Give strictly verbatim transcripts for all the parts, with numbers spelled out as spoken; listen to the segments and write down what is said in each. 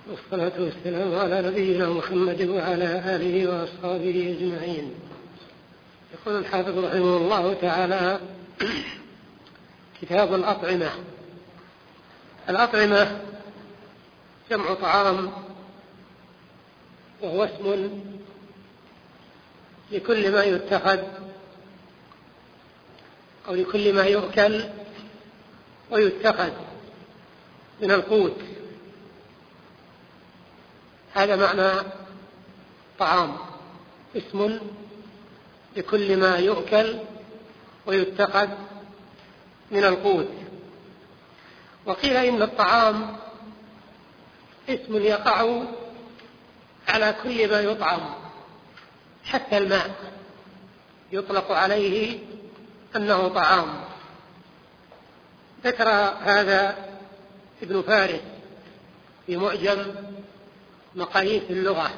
والصلاة والسلام على نبينا محمد وعلى آله وأصحابه أجمعين. يقول الحافظ رحمه الله تعالى: كتاب الأطعمة. الأطعمة جمع طعام، وهو اسم لكل ما يتخذ أو لكل ما يؤكل ويتخذ من القوت. هذا معنى طعام، اسم لكل ما يؤكل ويتخذ من القوت. وقيل إن الطعام اسم يقع على كل ما يطعم، حتى الماء يطلق عليه أنه طعام. ذكر هذا ابن فارس في معجم مقاييس اللغة.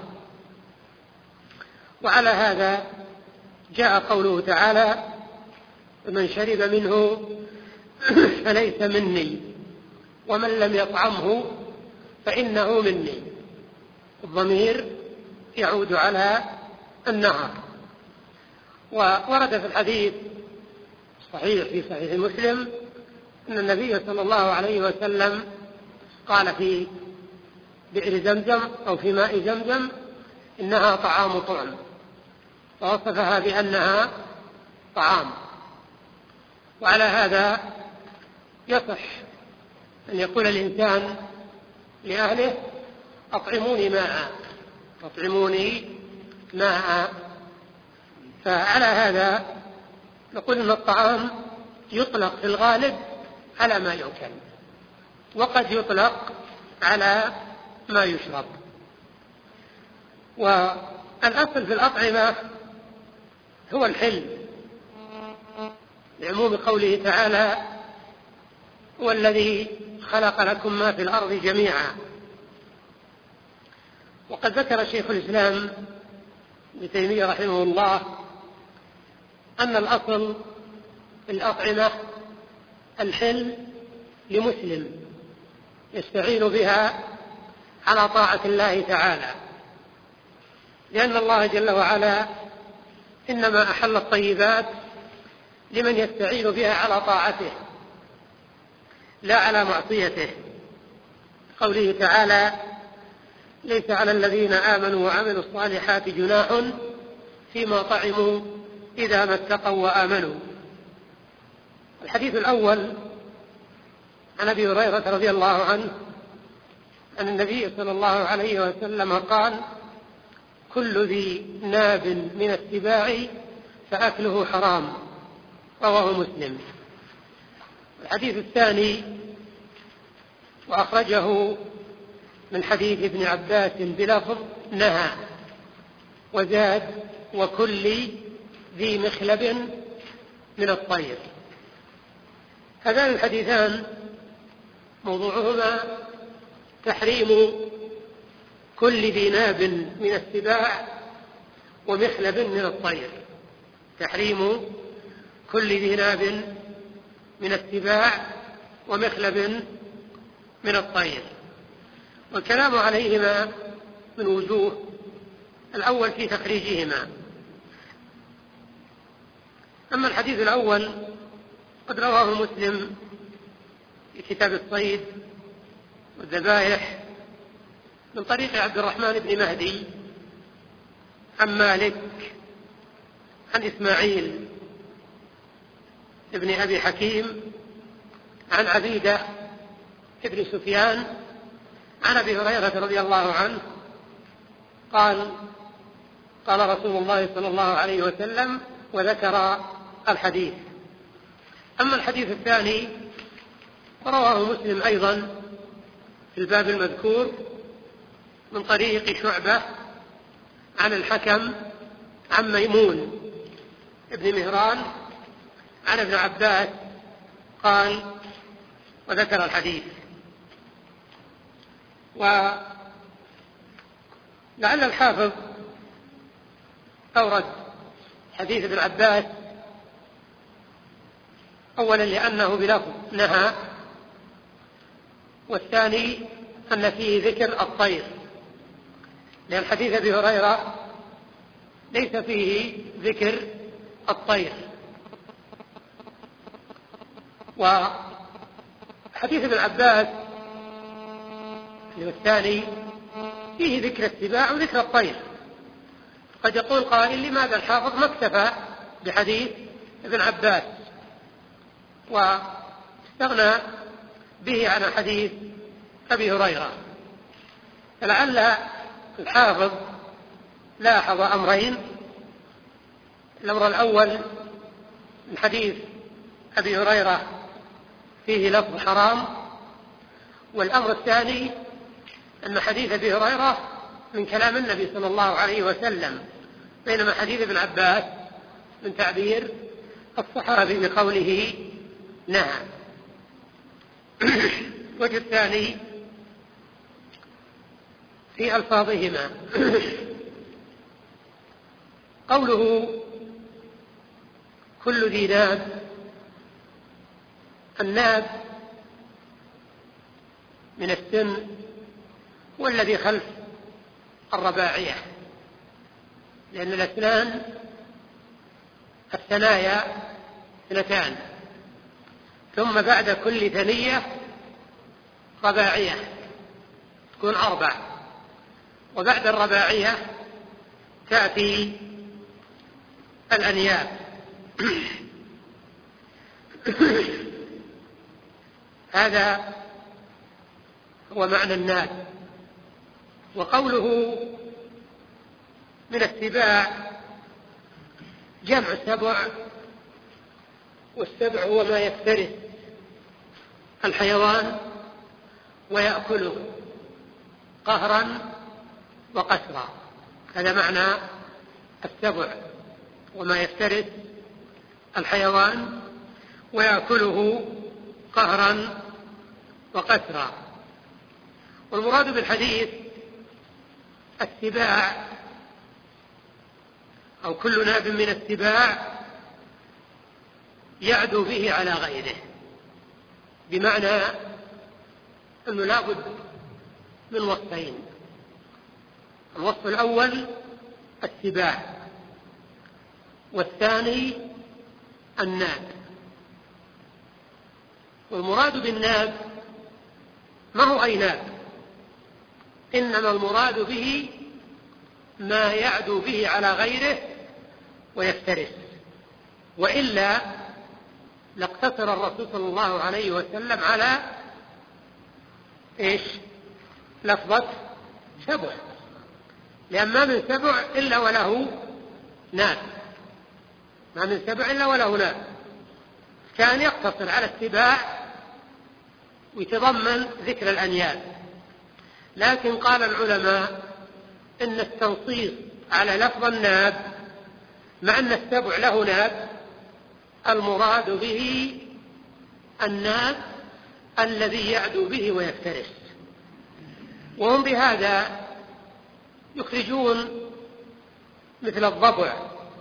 وعلى هذا جاء قوله تعالى: من شرب منه فليس مني ومن لم يطعمه فإنه مني. الضمير يعود على النهر. وورد في الحديث صحيح في صحيح مسلم أن النبي صلى الله عليه وسلم قال في بئر زمزم أو في ماء زمزم: إنها طعام طعم، ووصفها بأنها طعام. وعلى هذا يصح أن يقول الإنسان لأهله: أطعموني ماء، أطعموني ماء. فعلى هذا نقول أن الطعام يطلق في الغالب على ما يؤكل، وقد يطلق على ما يشرب. والأصل في الأطعمة هو الحل، لعموم قوله تعالى: هو الذي خلق لكم ما في الأرض جميعا. وقد ذكر شيخ الإسلام ابن تيمية رحمه الله أن الأصل في الأطعمة الحل لمسلم يستعين بها على طاعة الله تعالى، لأن الله جل وعلا إنما أحل الطيبات لمن يستعين بها على طاعته لا على معصيته. قوله تعالى: ليس على الذين آمنوا وعملوا الصالحات جناح فيما طعموا إذا ما اتقوا وآمنوا. الحديث الأول عن أبي هريرة رضي الله عنه أن النبي صلى الله عليه وسلم قال: كل ذي ناب من السباع فأكله حرام، رواه مسلم. الحديث الثاني وأخرجه من حديث ابن عباس بلفظ نهى، وزاد: وكل ذي مخلب من الطير. هذان الحديثان موضوعهما تحريم كل ذي ناب من السباع ومخلب من الطير، تحريم كل ذي ناب من السباع ومخلب من الطير. والكلام عليهما من وجوه: الأول في تخريجهما. أما الحديث الأول قد رواه مسلم في كتاب الصيد والذبائح من طريق عبد الرحمن بن مهدي عن مالك عن إسماعيل ابن أبي حكيم عن عبيدة ابن سفيان عن أبي هريرة رضي الله عنه قال: قال رسول الله صلى الله عليه وسلم، وذكر الحديث. أما الحديث الثاني رواه مسلم أيضا في الباب المذكور من طريق شعبة عن الحكم عن ميمون ابن مهران عن ابن عباس قال: وذكر الحديث. ولعل الحافظ أورد حديث ابن عباس أولا لأنه بلفظ نهى، والثاني أن فيه ذكر الطير، لأن حديث أبي هريرة ليس فيه ذكر الطير، وحديث ابن عباس الثاني فيه ذكر السباع وذكر الطير. قد يقول قائل لماذا الحافظ ما اكتفى بحديث ابن عباس واستغنى به عن حديث أبي هريرة؟ فلعل الحافظ لاحظ أمرين: الأمر الأول من حديث أبي هريرة فيه لفظ حرام، والأمر الثاني أن حديث أبي هريرة من كلام النبي صلى الله عليه وسلم، بينما حديث ابن عباس من تعبير الصحابي بقوله نهى. الوجه الثاني في ألفاظهما. قوله كل ذي ناب، الناب من السن هو الذي خلف الرباعية، لأن الأسنان الثنايا اثنتان، ثم بعد كل ثنية رباعية تكون أربع، وبعد الرباعية تأتي الأنياب. هذا هو معنى الناب. وقوله من السباع جمع سبع، والسبع هو ما يفترس الحيوان ويأكله قهرا وقسرا، هذا معنى السبع، وما يفترس الحيوان ويأكله قهرا وقسرا. والمراد بالحديث السباع أو كل ناب من السباع يعدو به على غيره، بمعنى أنه لا بد من وصفين: الوصف الأول السباع، والثاني الناب. والمراد بالناب ما هو أي ناب، إنما المراد به ما يعدو به على غيره ويفترس، وإلا لاقتصر الرسول صلى الله عليه وسلم على إيش؟ لفظة سبع، لأن ما من سبع إلا وله ناب، ما من سبع إلا وله ناب، كان يقتصر على السباع ويتضمن ذكر الأنياب. لكن قال العلماء إن التنصيص على لفظ الناب مع أن السبع له ناب، المراد به الناب الذي يعدو به ويفترس. وهم بهذا يخرجون مثل الضبع،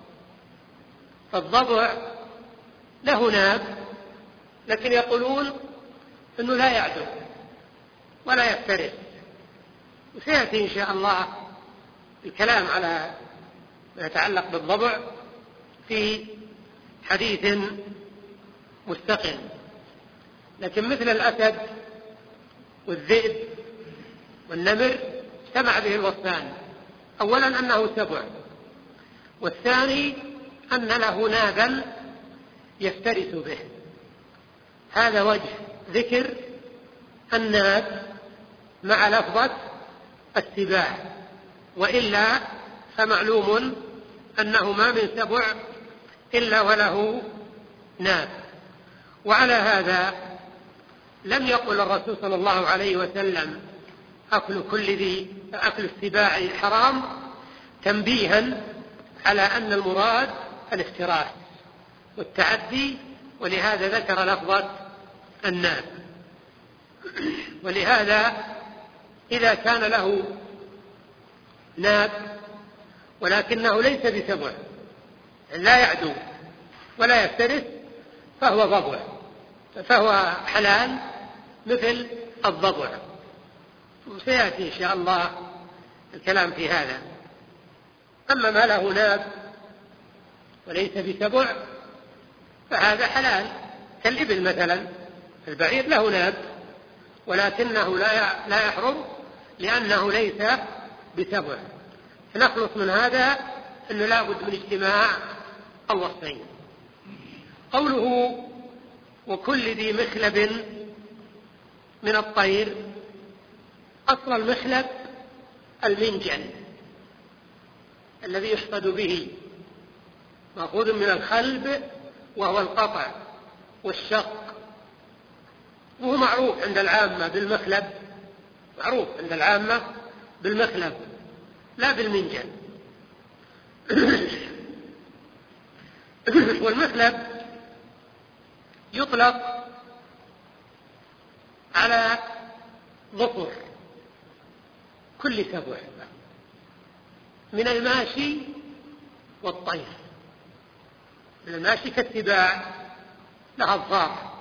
فالضبع له ناب لكن يقولون أنه لا يعدو ولا يفترس، وسيأتي إن شاء الله الكلام على ما يتعلق بالضبع في حديث مستقل. لكن مثل الأسد والذئب والنمر اجتمع به الوصفان: أولا أنه سبع، والثاني أن له نابا يفترس به. هذا وجه ذكر الناب مع لفظة السباع، وإلا فمعلوم أنه ما من سبع إلا وله ناب. وعلى هذا لم يقل الرسول صلى الله عليه وسلم أكل كل ذي أكل السباع حرام، تنبيها على أن المراد الافتراس والتعدي، ولهذا ذكر لفظة الناب. ولهذا إذا كان له ناب ولكنه ليس بسبع، لا يعدو ولا يفترس، فهو ضبع، فهو حلال مثل الضبع. وسيأتي إن شاء الله الكلام في هذا. أما ما له ناب وليس بسبع فهذا حلال، كالإبل مثلا، البعير له ناب ولكنه لا يحرم لأنه ليس بسبع. فنخلص من هذا أنه لا بد من اجتماع الوصفين. قوله وكل ذي مخلب من الطير، أصل المخلب المنجل الذي يحصد به، مأخوذ من الخلب وهو القطع والشق، وهو معروف عند العامة بالمخلب، معروف عند العامة بالمخلب لا بالمنجل. والمخلب يطلق على ظفر كل سبع من الماشي والطير. من الماشي كالسباع لها أظفار،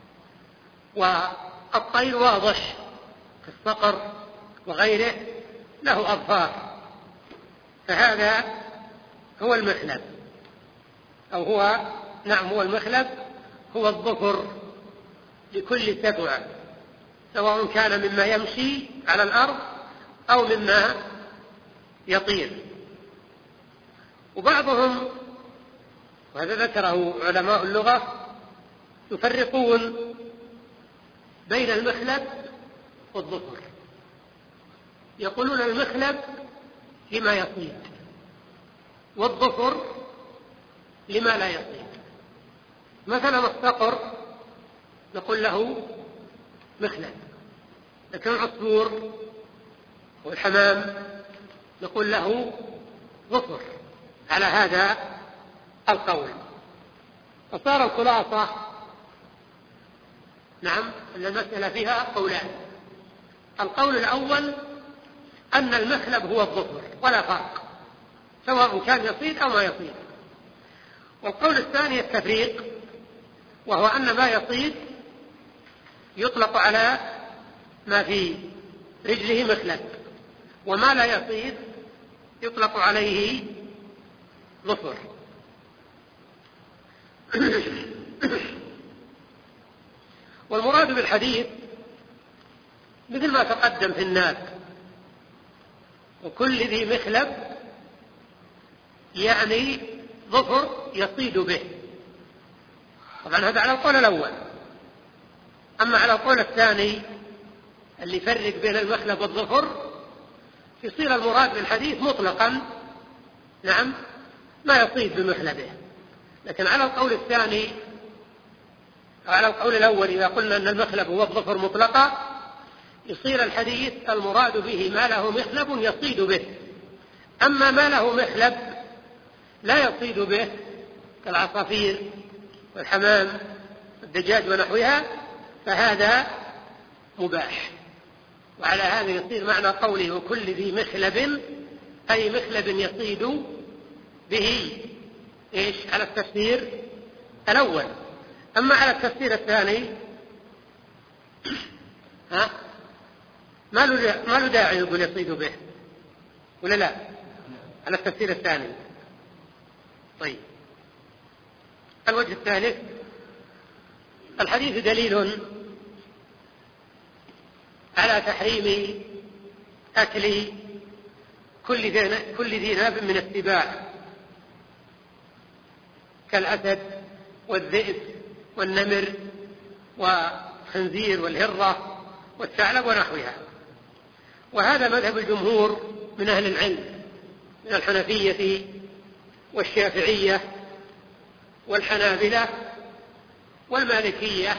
والطير واضح كالصقر وغيره له أظفار، فهذا هو المخلب، أو هو نعم هو المخلب، هو الظفر لكل سبع، سواء كان مما يمشي على الأرض أو مما يطير. وبعضهم، وهذا ذكره علماء اللغة، يفرقون بين المخلب والظفر، يقولون المخلب لما يصيد والظفر لما لا يصيد. مثلا الصقر نقول له مخلب، لكن العصفور والحمام نقول له ظفر، على هذا القول. فصار الخلاصة نعم أن المسألة فيها قولان. القول الأول أن المخلب هو الظفر ولا فرق، سواء كان يصيد أو ما يصيد. والقول الثاني التفريق، وهو أن ما يصيد يطلق على ما في رجله مخلب، وما لا يصيد يطلق عليه ظفر. والمراد بالحديث مثل ما تقدم في الناس، وكل ذي مخلب يعني ظفر يصيد به. طبعا هذا على القول الأول. أما على القول الثاني اللي يفرق بين المخلب والظفر، يصير المراد بالحديث مطلقا نعم ما يصيد بمخلبه. لكن على القول الثاني أو على القول الأول إذا قلنا أن المخلب هو الظفر مطلقا، يصير الحديث المراد به ما له مخلب يصيد به. أما ما له مخلب لا يصيد به كالعصافير والحمام والدجاج ونحوها فهذا مباح. وعلى هذا يصير معنى قوله كل ذي مخلب أي مخلب يصيد به إيش على التفسير الأول. أما على التفسير الثاني ها ما له داعي يقول يصيد به ولا لا؟ على التفسير الثاني. طيب الوجه الثالث الحديث دليل على تحريم أكل كل ذي ناب من السباع كالأسد والذئب والنمر والخنزير والهرة والثعلب ونحوها. وهذا مذهب الجمهور من أهل العلم من الحنفية والشافعية والحنابلة والمالكية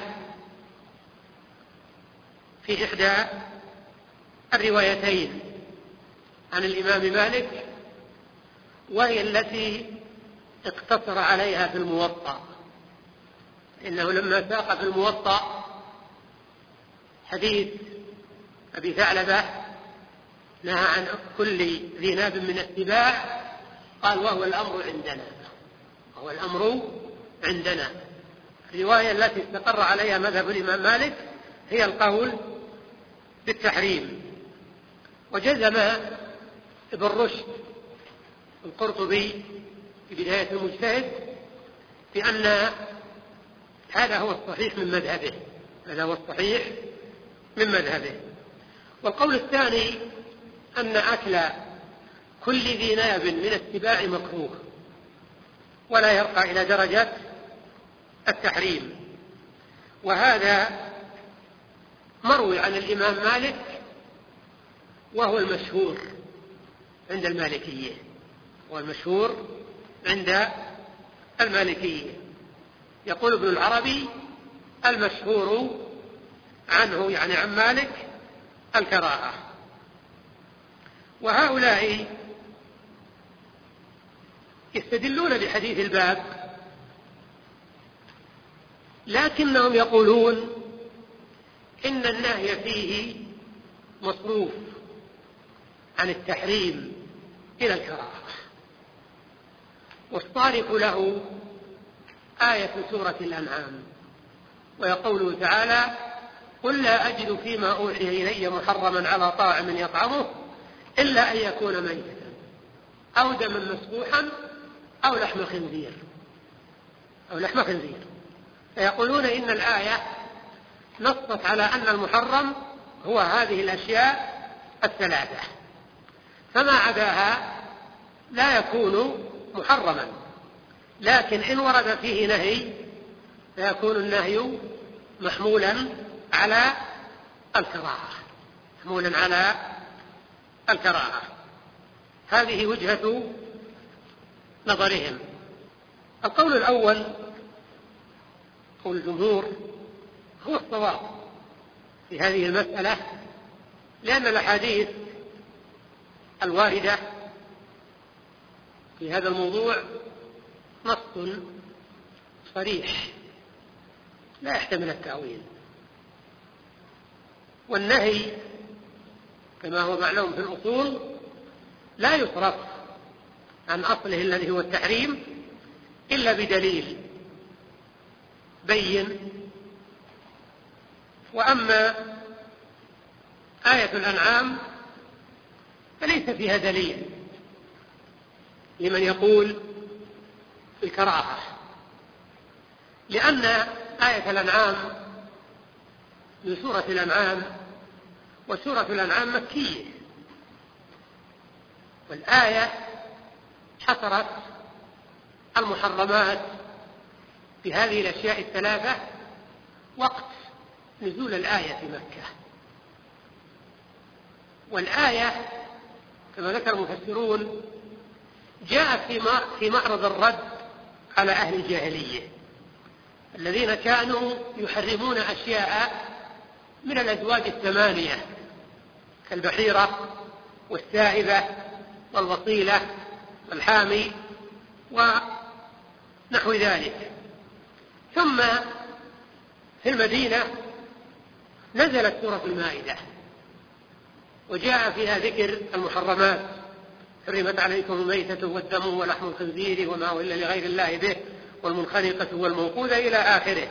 في إحدى الروايتين عن الإمام مالك، وهي التي اقتصر عليها في الموطأ. إنه لما ساق في الموطأ حديث أبي ثعلبة نهى عن كل ذي ناب من السباع قال وهو الأمر عندنا، وهو الأمر عندنا. الرواية التي استقر عليها مذهب الإمام مالك هي القول بالتحريم، وجزم ابن رشد القرطبي في بداية المجتهد بأن هذا هو الصحيح من مذهبه، هذا هو الصحيح من مذهبه. والقول الثاني أن أكل كل ذي ناب من السباع مكروه ولا يرقى إلى درجة التحريم، وهذا مروي عن الإمام مالك وهو المشهور عند المالكية، والمشهور عند المالكية. يقول ابن العربي: المشهور عنه يعني عن مالك الكراهة. وهؤلاء يستدلون بحديث الباب، لكنهم يقولون إن النهي فيه مصروف عن التحريم إلى الكراهة، والصارف له آية سورة الأنعام، ويقول تعالى: قل لا أجد فيما أوحي إلي محرما على طاعم يطعمه إلا أن يكون ميتا أو دما مسفوحا أو لحم خنزير أو لحم خنزير. فيقولون إن الآية نصت على أن المحرم هو هذه الأشياء الثلاثة، فما عداها لا يكون محرما، لكن إن ورد فيه نهي فيكون النهي محمولا على الكراهة، محمولا على الكراهة. هذه وجهة نظرهم. القول الأول قول الجمهور هو الصواب في هذه المسألة، لأن الأحاديث الواردة في هذا الموضوع نص صريح لا يحتمل التأويل، والنهي كما هو معلوم في الأصول لا يصرف عن أصله الذي هو التحريم إلا بدليل بين. وأما آية الأنعام فليس فيها دليل لمن يقول الكراهة، لأن آية الأنعام من سورة الأنعام، وسورة الأنعام مكية، والآية حصرت المحرمات في هذه الأشياء الثلاثة وقت نزول الآية في مكة. والآية كما ذكر المفسرون جاءت في معرض الرد على أهل الجاهلية الذين كانوا يحرمون أشياء من الأزواج الثمانية كالبحيرة والسائبة والوصيلة والحامي ونحو ذلك. ثم في المدينة نزلت سورة المائدة وجاء فيها ذكر المحرمات: حرمت عليكم الميتة والدم ولحم الخنزير وما أهل لغير الله به والمنخنقة والموقوذة إلى آخره.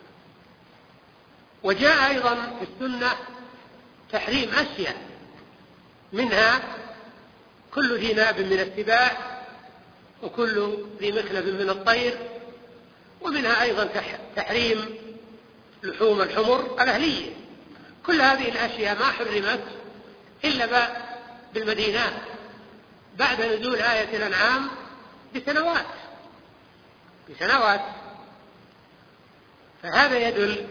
وجاء أيضا في السنة تحريم أشياء، منها كل ذي ناب من السباع وكل ذي مخلب من الطير، ومنها أيضا تحريم لحوم الحمر الأهلية. كل هذه الأشياء ما حرمت إلا بالمدينة بعد نزول آية الأنعام بسنوات بسنوات فهذا يدل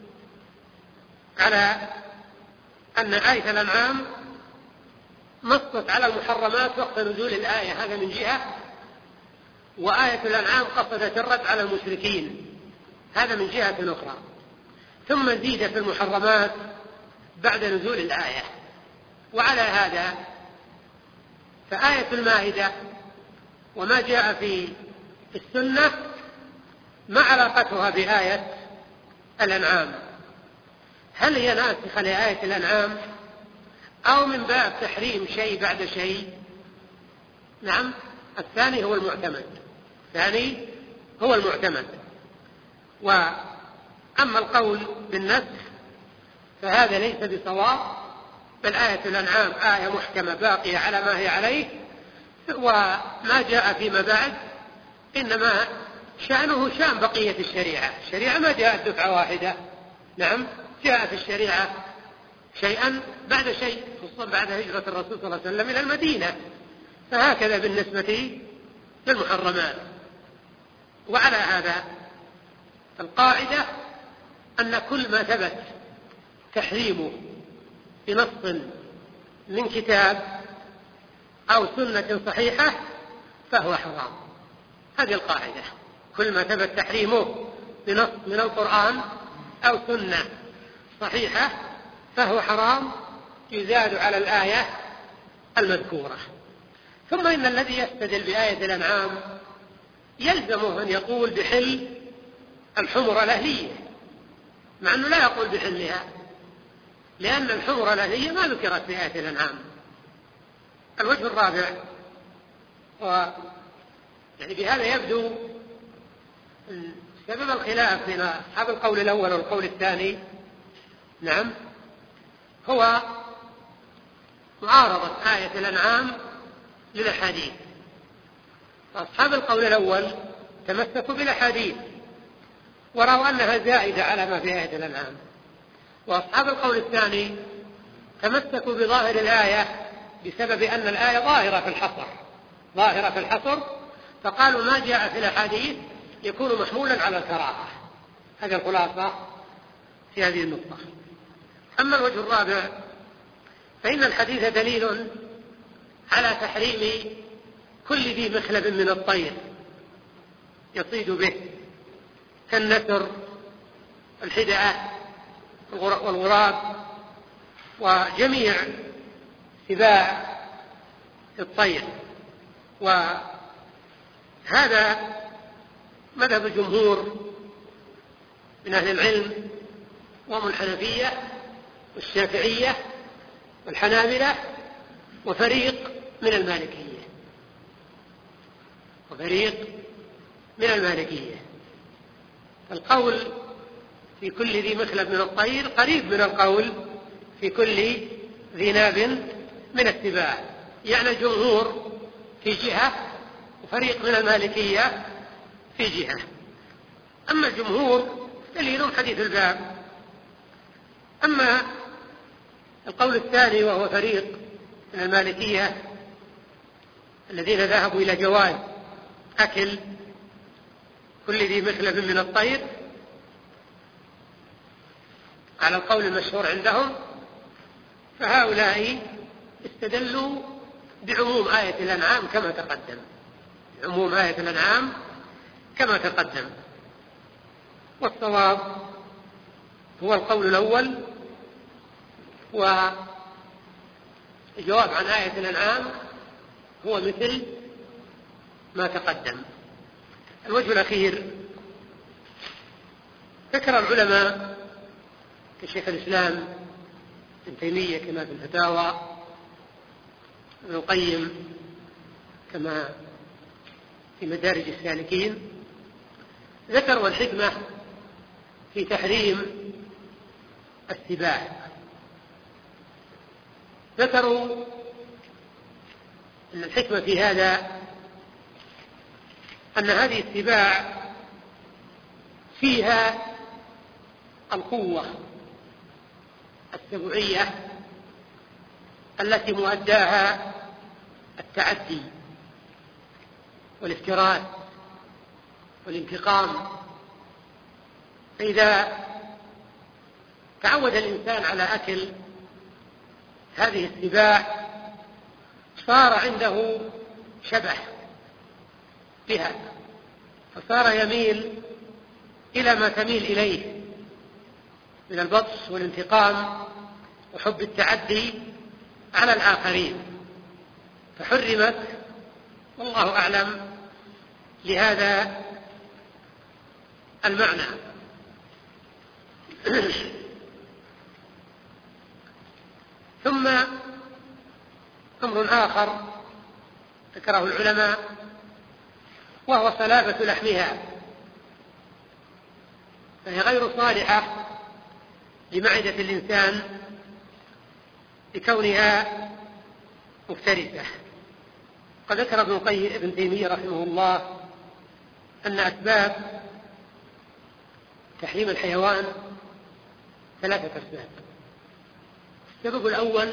على أن آية الأنعام نصت على المحرمات وقت نزول الآية، هذا من جهة، وآية الأنعام قصدت الرد على المشركين، هذا من جهة أخرى. ثم زيد في المحرمات بعد نزول الآية. وعلى هذا فآية المائدة وما جاء في السنة ما علاقتها بآية الأنعام؟ هل هي ناسخة لآية الأنعام أو من باب تحريم شيء بعد شيء؟ نعم، الثاني هو المعتمد، الثاني هو المعتمد. وأما القول بالنسخ فهذا ليس بصواب، بل آية الأنعام آية محكمة باقية على ما هي عليه، وما جاء فيما بعد إنما شأنه شأن بقية الشريعة. الشريعة ما جاءت دفعة واحدة، نعم جاء في الشريعة شيئا بعد شيء، خصوصا بعد هجرة الرسول صلى الله عليه وسلم إلى المدينة. فهكذا بالنسبة للمحرمات. وعلى هذا القاعدة أن كل ما ثبت تحريمه بنص من كتاب أو سنة صحيحة فهو حرام. هذه القاعدة، كل ما ثبت تحريمه بنص من القرآن أو سنة صحيحة فهو حرام، يزاد على الآية المذكورة. ثم إن الذي يستدل بآية الأنعام يلزمه أن يقول بحل الحمر الأهلية، مع أنه لا يقول بحلها، لأن الحمر الأهلية ما ذكرت في آية الأنعام. الوجه الرابع، و يعني بهذا يبدو سبب الخلاف بين أصحاب القول الأول والقول الثاني، نعم، هو معارضة آية الأنعام للأحاديث. أصحاب القول الأول تمسكوا بالأحاديث ورأوا أنها زائدة على ما في آية الأنعام، وأصحاب القول الثاني تمسكوا بظاهر الآية بسبب أن الآية ظاهرة في الحصر ظاهرة في الحصر فقالوا ما جاء في الأحاديث يكون محمولا على الكراهة. هذه الخلاصة في هذه النقطة. أما الوجه الرابع فإن الحديث دليل على تحريم كل ذي مخلب من الطير يصيد به، كالنسر، الحدعة، والغراب، وجميع سباع الطير. وهذا مذهب الجمهور من أهل العلم، وهم الحنفية والشافعية والحنابلة وفريق من المالكية وفريق من المالكية. القول في كل ذي مخلب من الطير قريب من القول في كل ذي ناب من السباع، يعني الجمهور في جهة وفريق من المالكية في جهة. أما الجمهور دليل حديث الباب. أما القول الثاني وهو فريق من المالكية الذين ذهبوا إلى جواز أكل كل ذي مخلب من الطير على القول المشهور عندهم، فهؤلاء استدلوا بعموم آية الأنعام كما تقدم عموم آية الأنعام كما تقدم والصواب هو القول الأول. والجواب عن آية الأنعام هو مثل ما تقدم. الوجه الأخير، ذكر العلماء كشيخ الإسلام ابن تيمية كما في الفتاوى، ابن القيم كما في مدارج السالكين، ذكروا الحكمة في تحريم السباع. ذكروا أن الحكمة في هذا أن هذه السباع فيها القوة السبعية التي مؤداها التعدي والافتراس والانتقام. فإذا تعود الإنسان على أكل هذه السباع صار عنده شبه بها، فصار يميل إلى ما تميل إليه من البطش والانتقام وحب التعدي على الآخرين، فحرمت والله أعلم لهذا المعنى. ثم أمر آخر ذكره العلماء وهو صلابة لحمها، فهي غير صالحة لمعدة الإنسان لكونها مفترسة. قد ذكر ابن القيم ابن تيمية رحمه الله أن أسباب تحريم الحيوان ثلاثة أسباب. السبب الأول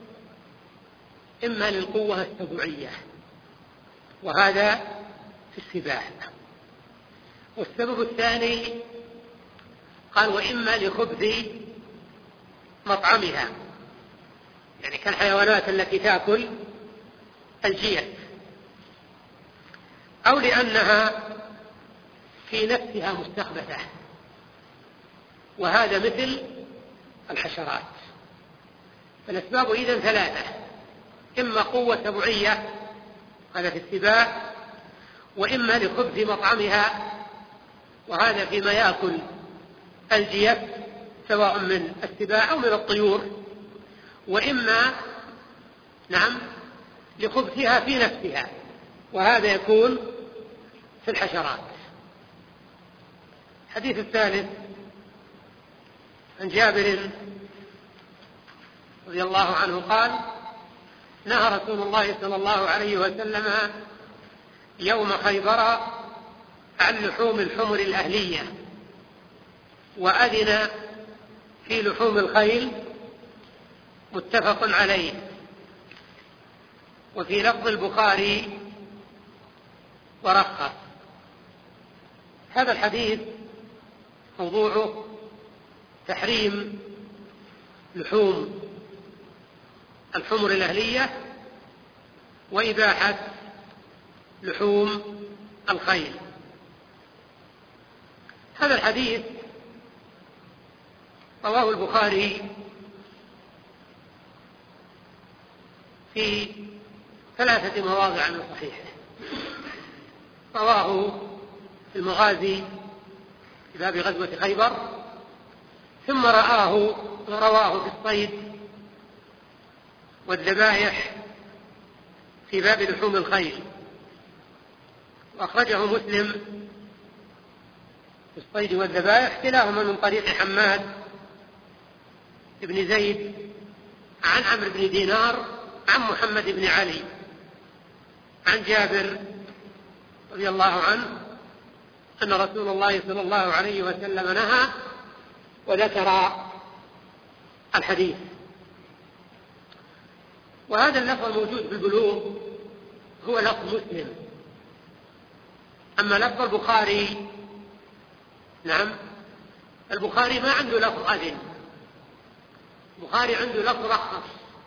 إما للقوة السبوعية، وهذا في السباع. والسبب الثاني قال وإما لخبث مطعمها، يعني كالحيوانات التي تأكل الجيف، أو لأنها في نفسها مستخبثة، وهذا مثل الحشرات. فالأسباب إذن ثلاثة: إما قوة سبوعية، هذا في السباع، وإما لخبث مطعمها، وهذا فيما يأكل الجيف سواء من السباع أو من الطيور، وإما نعم لخبثها في نفسها، وهذا يكون في الحشرات. الحديث الثالث عن جابر رضي الله عنه قال: نهى رسول الله صلى الله عليه وسلم يوم خيبر عن لحوم الحمر الأهلية، وأذن في لحوم الخيل، متفق عليه. وفي لفظ البخاري ورخص. هذا الحديث موضوعه تحريم لحوم الحمر الأهلية وإباحة لحوم الخيل. هذا الحديث رواه البخاري في ثلاثة مواضع من صحيحه. رواه في المغازي في باب غزوة خيبر، ثم رآه رواه في الصيد والذبائح في باب لحوم الخيل، وأخرجه مسلم في الصيد والذبائح كلاهما من طريق حماد بن زيد عن عمرو بن دينار عن محمد بن علي عن جابر رضي الله عنه أن رسول الله صلى الله عليه وسلم نهى، وذكر الحديث. وهذا اللفظ الموجود في البلوغ هو لفظ مسلم. أما لفظ البخاري، نعم البخاري ما عنده لفظ أذن، البخاري عنده لفظ رخص،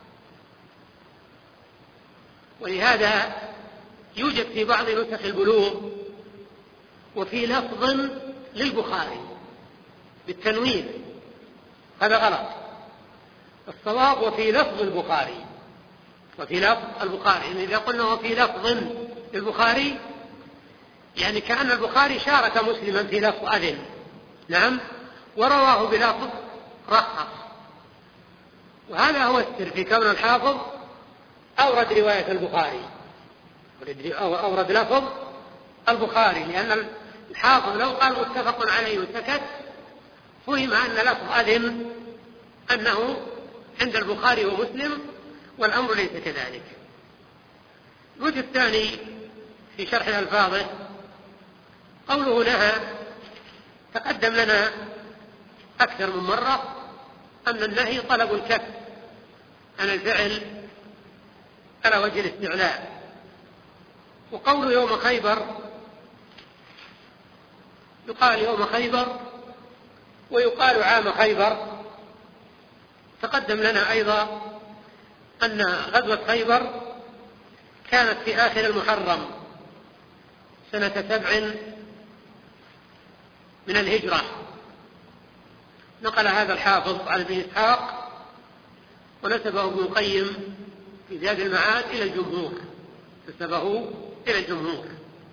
ولهذا يوجد في بعض نسخ البلوغ وفي لفظ للبخاري بالتنوين، هذا غلط. الصواب وفي لفظ البخاري، وفي لفظ البخاري. يعني إذا قلنا وفي لفظ للبخاري يعني كأن البخاري شارك مسلما في لفظ أذن، نعم، ورواه بلفظ رخص. وهذا هو السر في كون الحافظ أورد رواية البخاري أو أورد لفظ البخاري، لأن الحافظ لو قال متفق عليه وسكت فهم أن لفظ أذن أنه عند البخاري ومسلم، والأمر ليس كذلك. الوجه الثاني في شرح ألفاظه قوله نهى، تقدم لنا أكثر من مرة أن النهي طلب الكف عن الفعل على وجه الاستعلاء. وقول يوم خيبر يقال يوم خيبر ويقال عام خيبر. تقدم لنا أيضا أن غزوة خيبر كانت في آخر المحرم سنة سبع من الهجرة. نقل هذا الحافظ عن ابن إسحاق ونسبه ابن القيم في زاد المعاد إلى الجمهور، نسبه إلى الجمهور.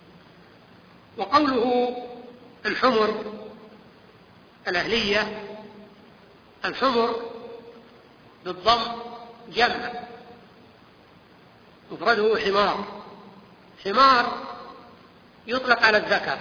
وقوله الحمر الأهلية، الحمر بالضم جمع، مفرده حمار. حمار يطلق على الذكر،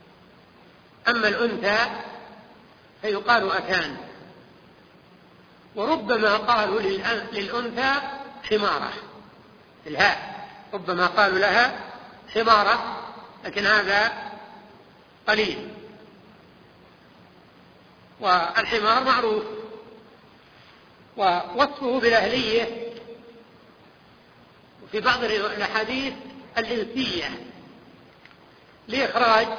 أما الأنثى فيقال أتان. وربما قالوا للأنثى حمارة، الهاء ربما قالوا لها حمارة، لكن هذا قليل. والحمار معروف، ووصفه بالأهلية وفي بعض الأحاديث الإنسية لإخراج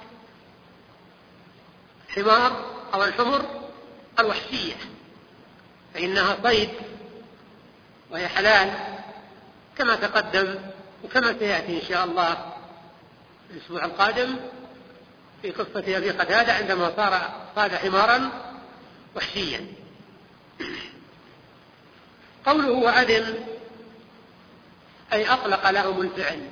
حمار أو الحمر الوحشية، فإنها صيد وهي حلال كما تقدم وكما سيأتي إن شاء الله الأسبوع القادم في قصة أبي قتادة عندما صار صاد حمارا وحشيا. قوله وأذن أي أطلق لهم الفعل،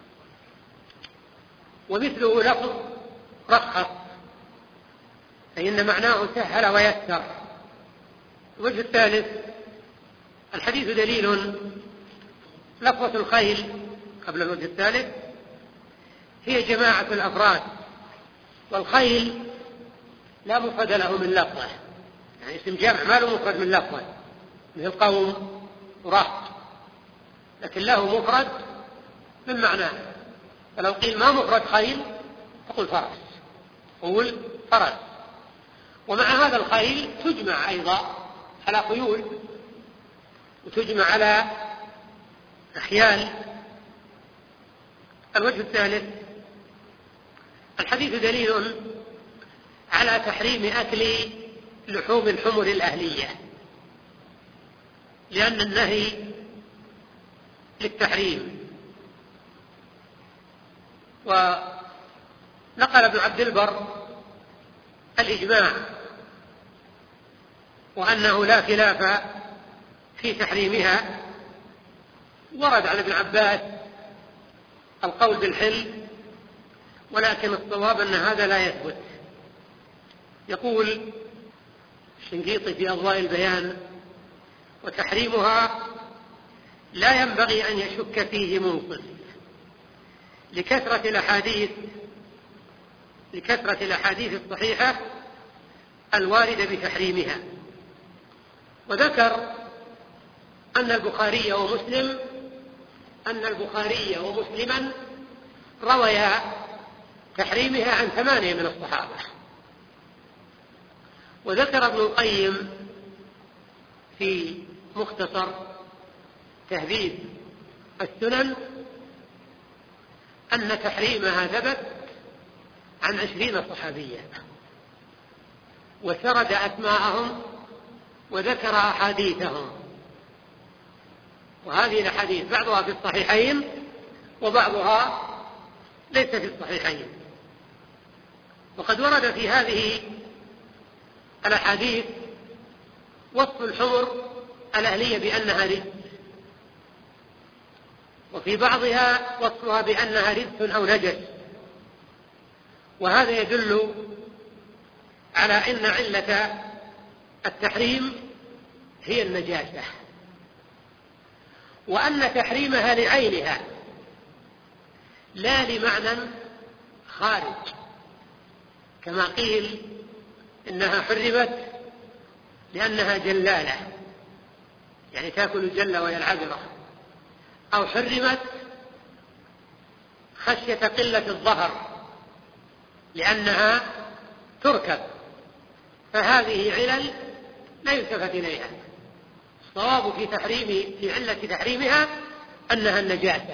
ومثله لفظ رخص، فإن معناه سهل ويسر. الوجه الثالث الحديث دليل لفظة الخيل قبل الوجه الثالث هي جماعة الأفراد، والخيل لا مفرد له من لفظه، يعني اسم جمع ما له مفرد من لفظه مثل قوم ورهط، لكن له مفرد من معناه. فلو قيل ما مفرد خيل تقول فرس، قول فرس. ومع هذا الخيل تجمع أيضا على خيول وتجمع على أخيال. الوجه الثالث الحديث دليل على تحريم أكل لحوم الحمر الأهلية، لأن النهي للتحريم. ونقل ابن عبد البر الإجماع وأنه لا خلاف في تحريمها. ورد عن ابن عباس القول بالحل، ولكن الصواب أن هذا لا يثبت. يقول الشنقيطي في أضواء البيان: وتحريمها لا ينبغي أن يشك فيه منصف لكثرة الأحاديث لكثرة الأحاديث الصحيحة الواردة بتحريمها. وذكر أن البخاري ومسلم أن البخاري ومسلما رويا تحريمها عن ثمانية من الصحابة. وذكر ابن القيم في مختصر تهذيب السنن أن تحريمها ثبت عن عشرين صحابيا، وسرد أسماءهم وذكر أحاديثهم. وهذه الأحاديث بعضها في الصحيحين وبعضها ليس في الصحيحين. وقد ورد في هذه الأحاديث وصف الحمر الأهلية بأنها رجس، وفي بعضها وصفها بأنها رجس أو نجس، وهذا يدل على أن علة التحريم هي النجاسة، وأن تحريمها لعينها لا لمعنى خارج، كما قيل إنها حرمت لأنها جلالة يعني تأكل الجلة وهي العذرة، أو حرمت خشية قلة الظهر لأنها تركب. فهذه علل لا يلتفت إليها. الصواب في تحريم في علة تحريمها أنها النجاسة،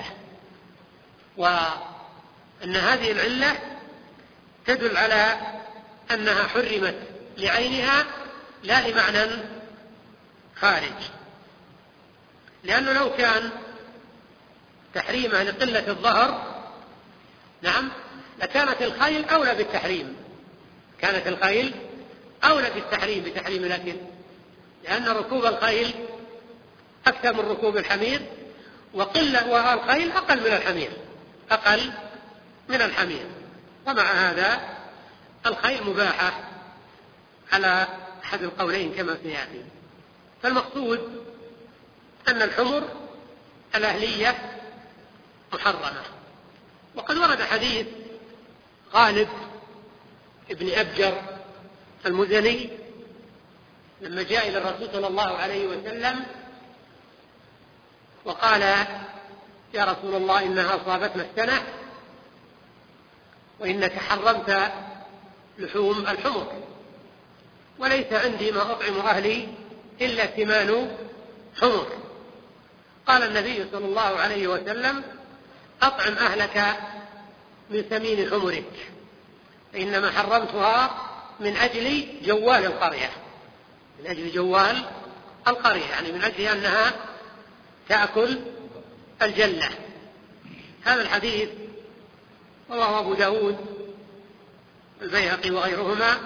وأن هذه العلة تدل على أنها حرمت لعينها لا لمعنى خارج. لأنه لو كان تحريمها لقلة الظهر نعم لكانت الخيل أولى بالتحريم، كانت الخيل أولى بالتحريم بتحريم الأكل، لأن ركوب الخيل أكثر من ركوب الحمير، وقلة والخيل أقل من الحمير أقل من الحمير ومع هذا الخيل مباحة على أحد القولين كما سيأتي. فالمقصود أن الحمر الأهلية محرمة. وقد ورد حديث غالب ابن أبجر المزني لما جاء إلى الرسول صلى الله عليه وسلم وقال: يا رسول الله، إنها أصابتنا السنة وإنك حرمت لحوم الحمر، وليس عندي ما أطعم أهلي إلا ثمان حمر. قال النبي صلى الله عليه وسلم: أطعم أهلك من ثمين حمرك، فإنما حرمتها من أجل جوال القرية، من أجل جوال القرية، يعني من أجل أنها تأكل الجلة. هذا الحديث رواه أبو داود البيهقي وغيرهما،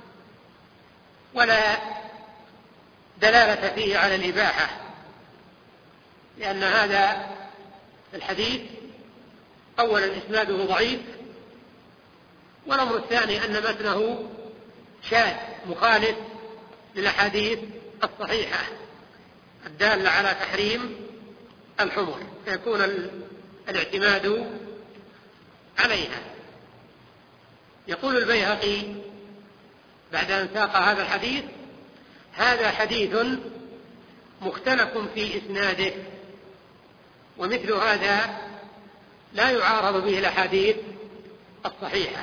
ولا دلالة فيه على الإباحة، لأن هذا الحديث أولا إسناده ضعيف، والأمر الثاني أن متنه شاذ مخالف للأحاديث الصحيحة الدالة على تحريم الحمر، فيكون الاعتماد عليها. يقول البيهقي بعد أن ساق هذا الحديث: هذا حديث مختلف في إسناده، ومثل هذا لا يعارض به الأحاديث الصحيحة.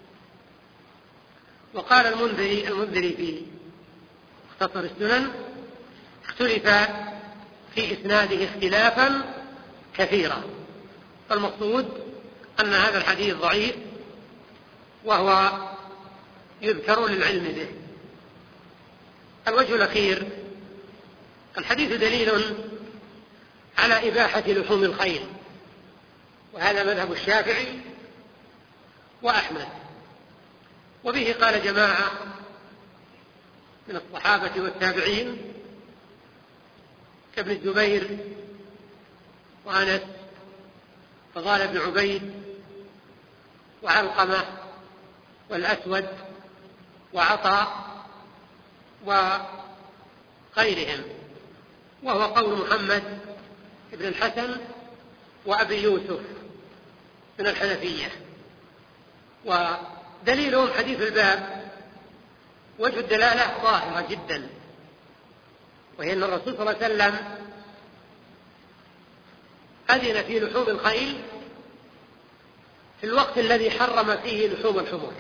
وقال المنذري المنذري في مختصر السنن: اختلف في إسناده اختلافا كثيرا، فالمقصود أن هذا الحديث ضعيف، وهو يذكر للعلم به. الوجه الأخير: الحديث دليل على إباحة لحوم الخيل، وهذا مذهب الشافعي وأحمد، وبه قال جماعة من الصحابة والتابعين كابن الزبير وأنس فضال بن عبيد وعلقمة والأسود وعطاء وغيرهم، وهو قول محمد بن الحسن وأبي يوسف من الحنفية. ودليلهم حديث الباب وجه الدلالة ظاهرة جدا، وهي أن الرسول صلى الله عليه وسلم أذن في لحوم الخيل في الوقت الذي حرم فيه لحوم الحمر،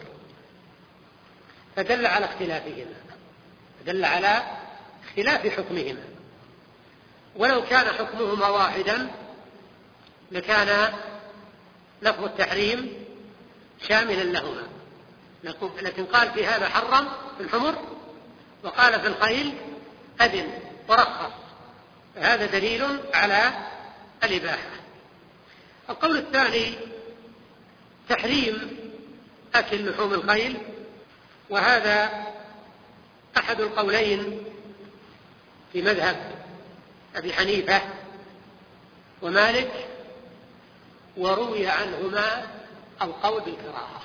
فدل على اختلافهما، فدل على اختلاف حكمهما. ولو كان حكمهما واحدا لكان لفظ التحريم شاملا لهما، لكن قال في هذا حرم في الحمر وقال في الخيل أذن ورخص، فهذا دليل على الإباحة. القول الثاني تحريم أكل لحوم الخيل، وهذا أحد القولين في مذهب أبي حنيفة ومالك، وروي عنهما القول بالكراهة،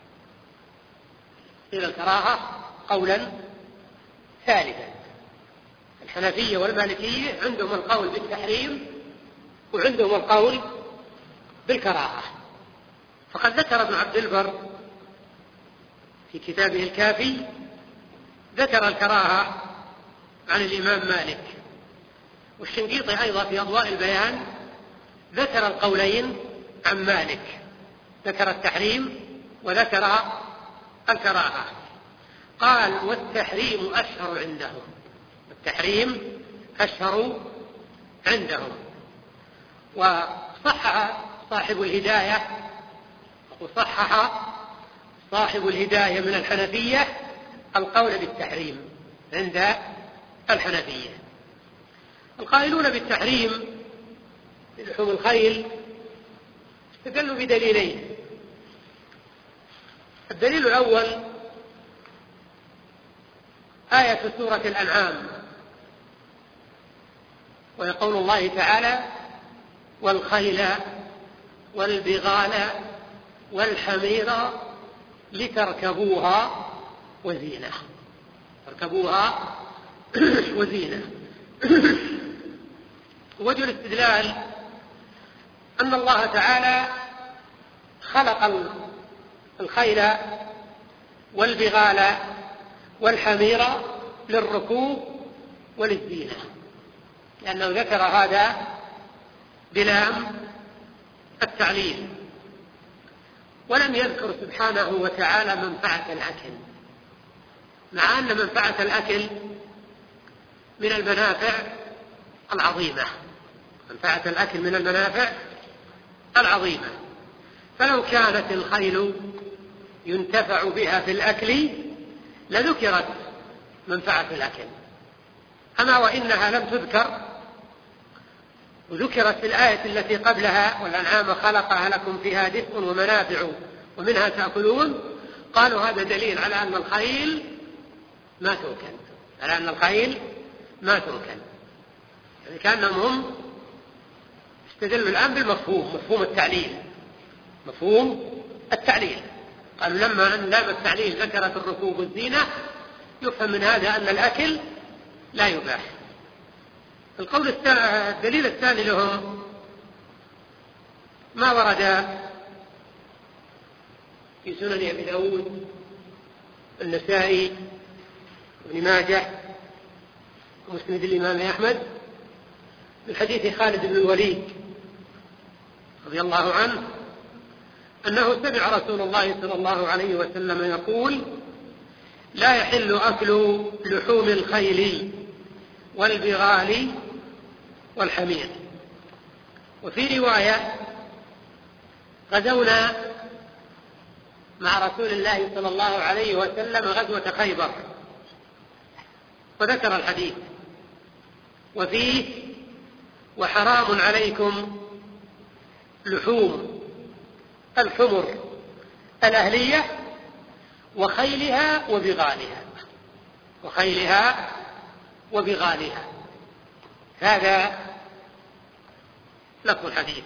إلى الكراهة قولا ثالثا. الحنفية والمالكية عندهم القول بالتحريم وعندهم القول بالكراهة. فقد ذكر ابن عبد البر في كتابه الكافي ذكر الكراهة عن الإمام مالك، والشنقيطي أيضا في أضواء البيان ذكر القولين عن مالك، ذكر التحريم وذكر الكراهة. قال: والتحريم أشهر عندهم، التحريم أشهر عندهم. وصحح صاحب الهداية وصحح صاحب الهداية من الحنفية القول بالتحريم عند الحنفية. القائلون بالتحريم لحوم الخيل استدلوا بدليلين. الدليل الأول آية سورة الأنعام، ويقول الله تعالى: والخيل والبغال والحمير لتركبوها وزينة، تركبوها وزينة. وجه الاستدلال أن الله تعالى خلق الخيل والبغال والحمير للركوب وللزينة، لأنه ذكر هذا بلام التعليل، ولم يذكر سبحانه وتعالى منفعة الأكل، مع أن منفعة الأكل من المنافع العظيمة، منفعة الأكل من المنافع العظيمة. فلو كانت الخيل ينتفع بها في الأكل لذكرت منفعة الأكل، أما وإنها لم تذكر وذكرت في الآية التي قبلها والأنعام خلقها لكم فيها دفء ومنافع ومنها تأكلون، قالوا هذا دليل على أن الخيل ما تؤكل، على أن الخيل ما تؤكل، يعني كأنهم هم استدلوا الآن بالمفهوم، مفهوم التعليل، مفهوم التعليل. قالوا لما أن لام التعليل ذكرت الركوب والزينة يفهم من هذا أن الأكل لا يباح. القول الثاني، الدليل الثاني لهم ما ورد في سنن أبي داود النسائي وابن ماجه ومسند الإمام أحمد من حديث خالد بن الوليد رضي الله عنه أنه سمع رسول الله صلى الله عليه وسلم يقول: لا يحل أكل لحوم الخيل والبغال والحمير. وفي رواية: غزونا مع رسول الله صلى الله عليه وسلم غزوة خيبر، وذكر الحديث، وفيه: وحرام عليكم لحوم الحمر الأهلية وخيلها وبغالها، وخيلها وبغالها. هذا لفظ الحديث.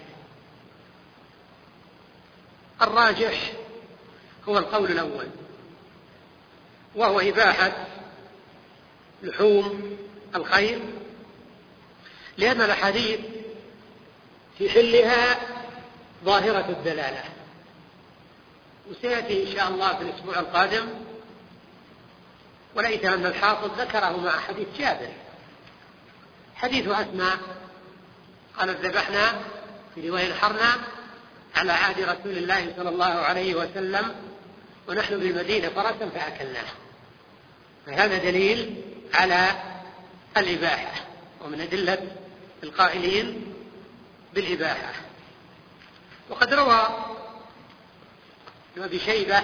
الراجح هو القول الأول، وهو إباحة لحوم الخيل، لأن الحديث في حلها ظاهرة الدلالة، وسيأتي إن شاء الله في الأسبوع القادم، وليس أن الحافظ ذكره مع حديث جابر، حديث أسماء قالت: ذبحنا في رواية نحرنا على عهد رسول الله صلى الله عليه وسلم ونحن بالمدينة فرسا فأكلناه. فهذا دليل على الإباحة، ومن أدلة القائلين بالإباحة. وقد روى ابن أبي شيبة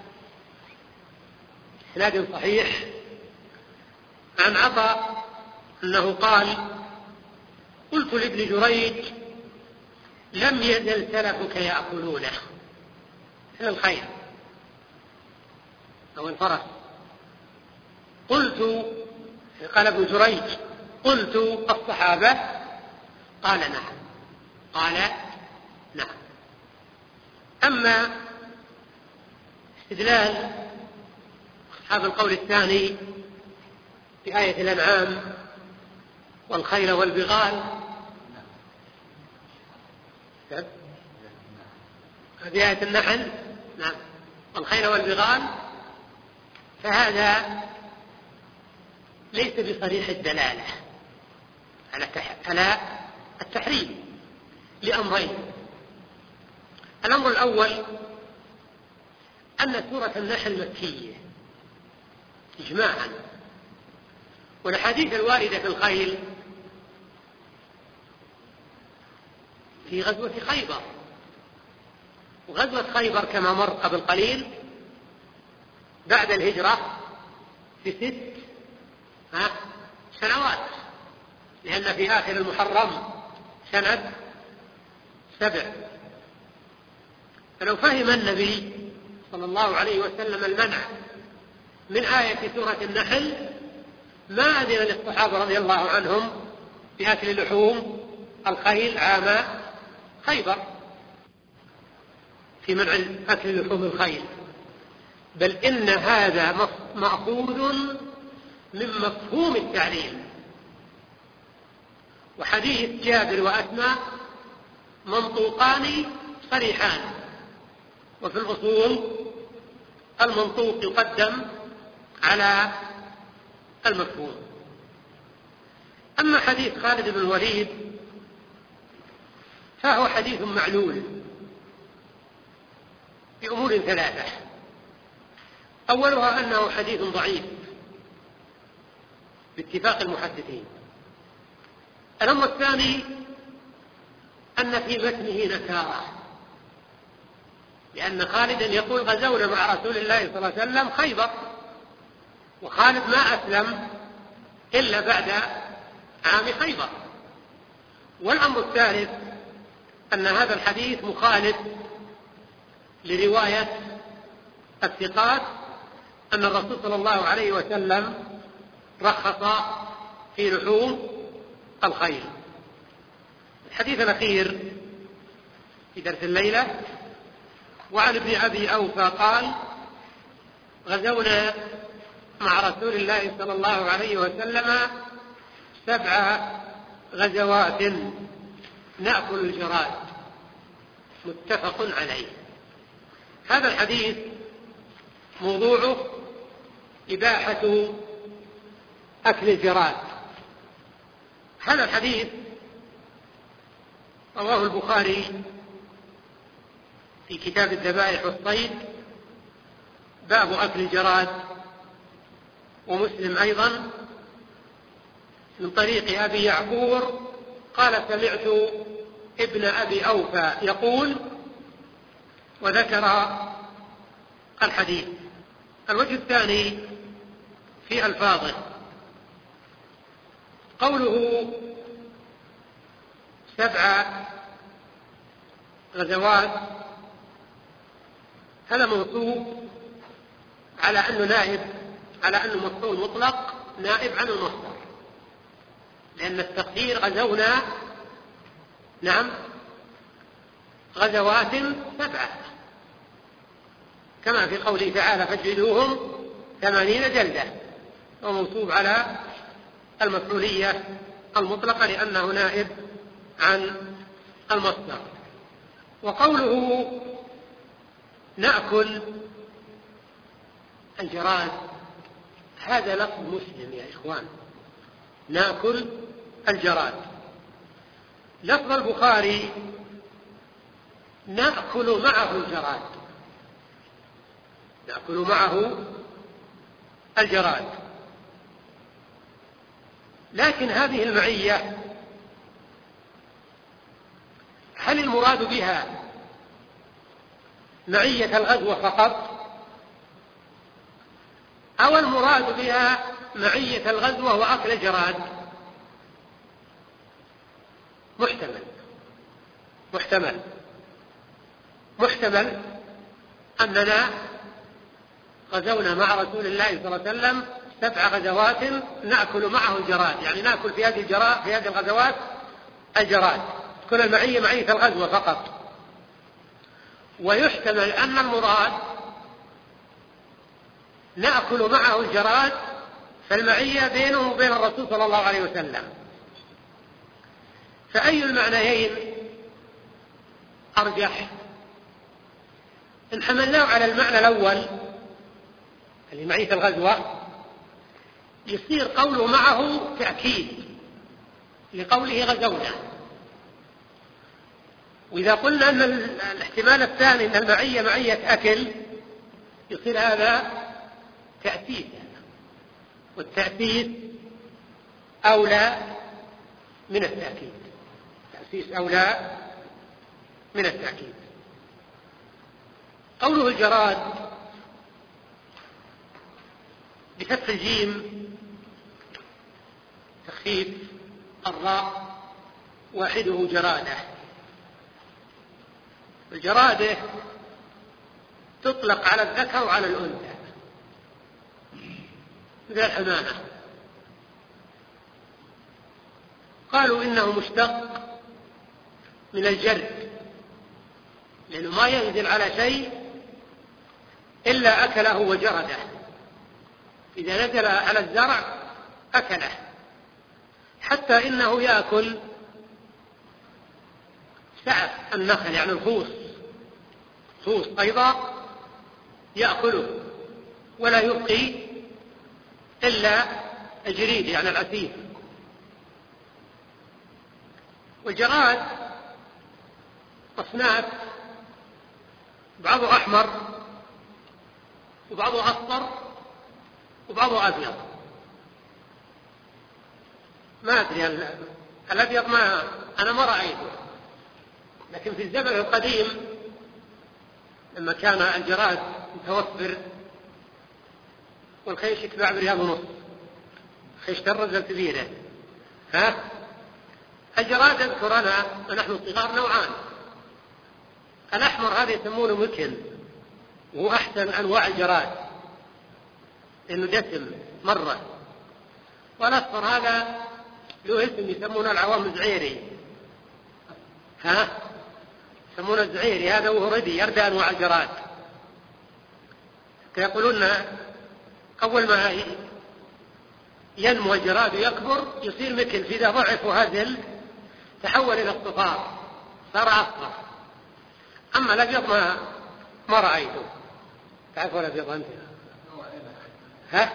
إسناد صحيح عن عطاء أنه قال: قلت لابن جريج: لم يزل سلفك يأكلونه، مثل الخيل أو الفرس. قلت، قال ابن جريج: قلت الصحابة؟ قال: نعم. قال: نعم. أما استدلال أصحاب القول الثاني بآية الأنعام والخيل والبغال بآية النحل، نعم، والخيل والبغال، فهذا ليس بصريح الدلالة على التحريم لأمرين. الأمر الأول أن سورة النحل مكية إجماعا، والحديث الواردة في الخيل في غزوة خيبر، وغزوة خيبر كما مر قبل قليل بعد الهجرة بست سنوات، لأن في آخر المحرم سنة سبع. فلو فهم النبي صلى الله عليه وسلم المنع من آية سورة النحل ما أذن للصحابة رضي الله عنهم بأكل لحوم الخيل عام خيبر، في منع أكل لحوم الخيل، بل إن هذا مأخوذ من مفهوم التعليل. وحديث جابر وأسماء منطوقان صريحان، وفي الأصول المنطوق يقدم على المفهوم. أما حديث خالد بن الوليد فهو حديث معلول بأمور ثلاثة: أولها أنه حديث ضعيف باتفاق المحدثين. الأمر الثاني أن في متنه نكارة، لأن خالدا يقول غزونا مع رسول الله صلى الله عليه وسلم خيبر، وخالد ما أسلم إلا بعد عام خيبر. والأمر الثالث أن هذا الحديث مخالف لرواية الثقات أن الرسول صلى الله عليه وسلم رخص في لحوم الخيل. الحديث الأخير في درس الليلة: وعن ابن أبي أوفى قال: غزونا مع رسول الله صلى الله عليه وسلم سبع غزوات نأكل الجراد، متفق عليه. هذا الحديث موضوعه إباحة أكل الجراد. هذا الحديث رواه البخاري في كتاب الذبائح والصيد باب أكل الجراد، ومسلم أيضا من طريق أبي يعقور قال: سمعت ابن أبي أوفى يقول، وذكر الحديث. الوجه الثاني في ألفاظه: قوله سبع غزوات هذا منصوب على أنه نائب على أنه مفعول مطلق نائب عن المصدر، لأن التقدير غزونا نعم غزوات سبعة، كما في قوله تعالى: فاجلدوهم ثمانين جلدة، ومنصوب على المفعولية المطلقة لأنه نائب عن المصدر. وقوله نأكل الجراد هذا لفظ مسلم يا إخوان، نأكل الجراد. لفظ البخاري نأكل معه الجراد، نأكل معه الجراد. لكن هذه المعية هل المراد بها معية الغزوة فقط، أو المراد بها معية الغزوة وأكل الجراد؟ محتمل محتمل محتمل أننا غزونا مع رسول الله صلى الله عليه وسلم سبع غزوات نأكل معه الجراد، يعني نأكل في هذه الجراد في هذه الغزوات الجراد، تكون المعية معية الغزوة فقط. ويحتمل أن المراد نأكل معه الجراد فالمعية بينه وبين الرسول صلى الله عليه وسلم. فأي المعنيين أرجح؟ إن حملناه على المعنى الأول اللي معية الغزوة يصير قوله معه تأكيد لقوله غزونا. وإذا قلنا أن الاحتمال الثاني أن المعية معية أكل يصير هذا تأكيد، والتأكيد أولى من التأكيد، التأسيس أولى من التأكيد. قوله الجراد بفتح الجيم تخفيف الراء واحده جرادة. الجرادة تطلق على الذكر وعلى الأنثى مثل الحمامة. قالوا إنه مشتق من الجرد، لأنه ما ينزل على شيء إلا أكله وجرده، إذا نزل على الزرع أكله، حتى إنه يأكل سعف النخل يعني الخوص، خوص أيضا يأكله ولا يبقي إلا الجريد يعني العسيف. والجراد أصناف، بعضه أحمر وبعضه أصفر وبعضه أبيض. ما أدري الأبيض ما أنا ما رأيته، لكن في الزمن القديم لما كان الجراد متوفر والخيش يتباع بريال ونص، خيش الرز الكبيرة، ها الجراد أذكر أنا ونحن صغار نوعان، الأحمر هذا يسمونه مكن وهو أحسن أنواع الجراد لأنه دسم مرة، والأصفر هذا له اسم يسمونه العوام زعيري، ها يسمونه الزعيري، هذا وهو ردي يردى أنواع الجراد. يقولون أول ما ينمو الجراد ويكبر يصير مثل، في ذا ضعف وهزل تحول إلى الصفار صار أصفر. أما الأبيض ما ما رأيته. تعرف الأبيض أنت؟ ها؟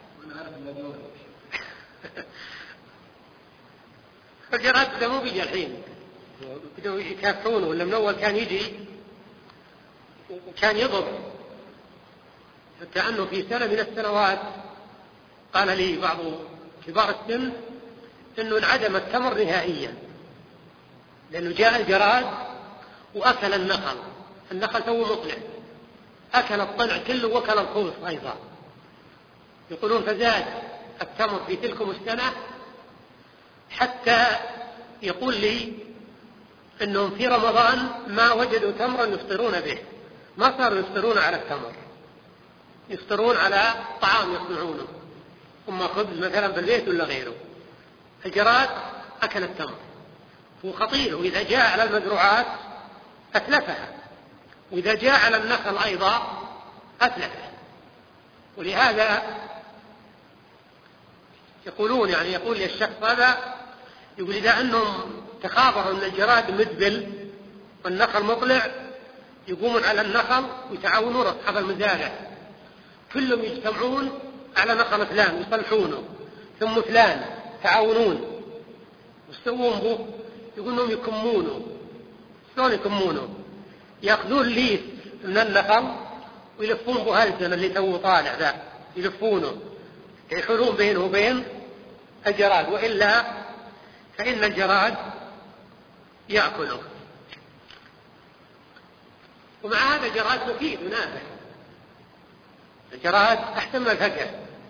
الجراد ده مو بيجي الحين، بدأوا يكافحونه، ولا من أول كان يجي وكان يضر، حتى أنه في سنة من السنوات قال لي بعض كبار السن أنه انعدم التمر نهائيا، لأنه جاء الجراد وأكل النخل، النخل هو مطلع، أكل الطلع كله وأكل الخوص أيضا. يقولون فزاد التمر في تلكم السنة حتى يقول لي أنهم في رمضان ما وجدوا تمرا يفطرون به، ما صاروا يفطرون على التمر، يفطرون على طعام يصنعونه، ثم خبز مثلا بالبيت ولا غيره. الجراد أكل التمر، هو خطير، وإذا جاء على المزروعات أتلفها، وإذا جاء على النخل أيضا أتلفها. ولهذا يقولون، يعني يقول لي الشخص هذا، يقول إذا أنهم تخابروا أن الجراد مدبل والنخل مطلع يقومون على النخل ويتعاونون أصحاب المزارع، كلهم يجتمعون على نخل فلان يصلحونه، ثم فلان تعاونون ويسوون به، يقولون يكمونه. شلون يكمونه؟ يأخذون ليس من النخل ويلفون به هالزن اللي تو طالع ذا، يلفونه يحولون بينه وبين الجراد، وإلا فإن الجراد يأكله. ومع هذا الجراد مفيد ونافع، الجراد أحسن من الفقر.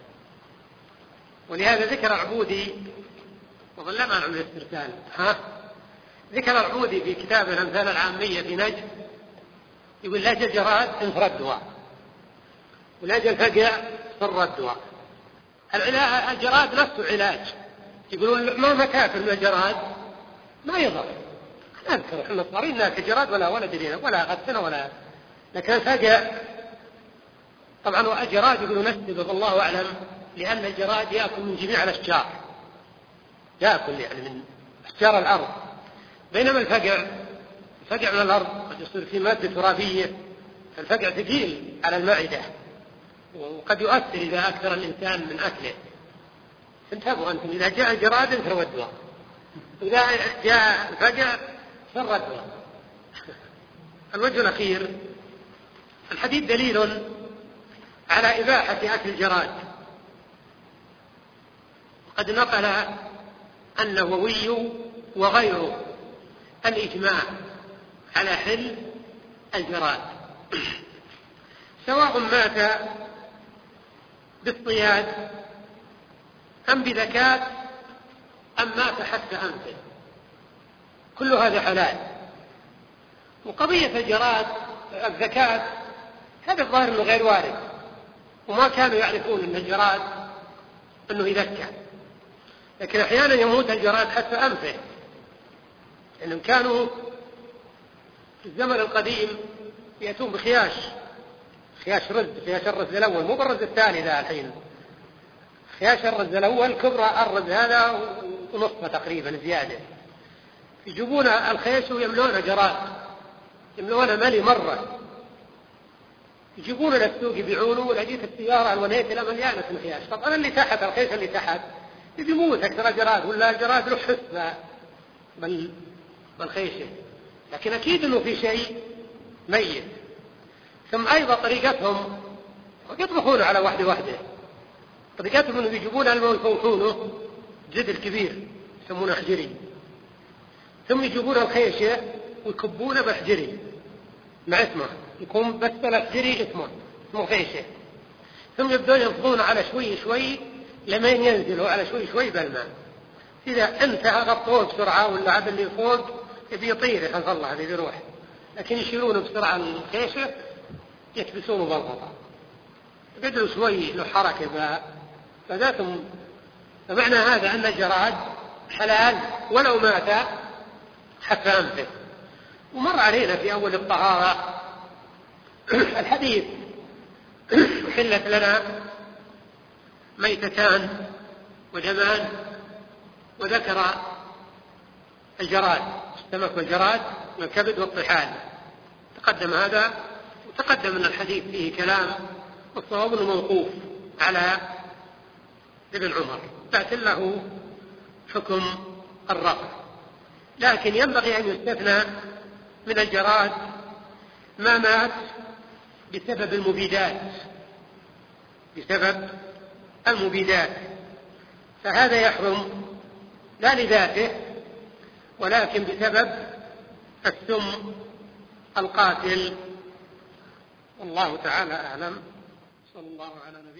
ولهذا ذكر العبودي، وظل ما نعمل الاسترسال، ها ذكر العبودي في كتاب الأمثال العامية في نجد، يقول لا جل جراد انفردوا ولا جل فقع فردوا. الجراد نفسه علاج، يقولون ما مكافل من الجراد ما يضر. نذكر احنا صارين ناكل الجراد ولا ولا درينا ولا غثنا ولا، لكن فقع طبعا. الجراد يقولون نسبه الله أعلم، لأن الجراد يأكل من جميع الأشجار، يأكل يعني من أشجار الأرض، بينما الفقع الفقع من الأرض قد يصير في مادة ترابية، فالفقع ثقيل على المعدة وقد يؤثر إذا أكثر الإنسان من أكله. انتبهوا أنتم، إذا جاء الجراد فردوا، إذا جاء الفقع فردوا. الوجه الأخير، الحديث دليل على إباحة أكل الجراد، وقد نقل النووي وغيره الإجماع على حل الجراد، سواء مات بالصياد أم بذكاة أم مات حتى أنفه، كل هذا حلال. وقضية الجراد الذكاة هذا الظاهر أنه غير وارد، وما كانوا يعرفون أن الجراد أنه يذكى، لكن أحيانا يموت الجراد حتى أنفه، لأنهم كانوا في الزمن القديم يأتون بخياش، خياش رز، خياش الرز الأول، مو بالرز الثاني ذا الحين، خياش الرز الأول كبر الرز هذا ونصفه تقريبا زيادة، يجيبون الخيش ويملونه جراد، يملونه ملي مرة، يجيبونه للسوق يبيعونه، ولا جيت السيارة الونيت إلى مليانة الخياش. طبعا اللي تحت الخيش اللي تحت يموت أكثر جراد، ولا الجراد له حس بال بالخيشة، لكن أكيد أنه في شيء ميت. ثم أيضا طريقتهم يطبخون على واحدة واحدة، طريقتهم أنه يجيبون الماء ويفوحونه جدر كبير يسمونه حجري، ثم يجيبون الخيشة ويكبونه بحجري مع اسمه، يكون بس الحجري اسمه اسمه خيشة، ثم يبدون ينفضون على شوي شوي لمن ينزلوا على شوي شوي بالماء. إذا انتهى غطوه بسرعة، ولا عاد اللي فوق يبي يطير يخاف الله هذا يروح، لكن يشيلونه بسرعة الخيشة يكبسونه بالغطاء، قدروا شوي له حركة فذاتهم. فمعنى هذا أن الجراد حلال ولو مات حتى أنفه. ومر علينا في أول الطهارة الحديث حلت لنا ميتتان ودمان، وذكر الجراد السمك والجراد والكبد والطحال، تقدم هذا. وتقدم أن الحديث فيه كلام، والصواب أنه موقوف على ابن عمر، لكن له حكم الرفع. لكن ينبغي أن يستثنى من الجراد ما مات بسبب المبيدات بسبب المبيدات فهذا يحرم لا لذاته، ولكن بسبب السم القاتل. والله تعالى أعلم. صلى الله على نبينا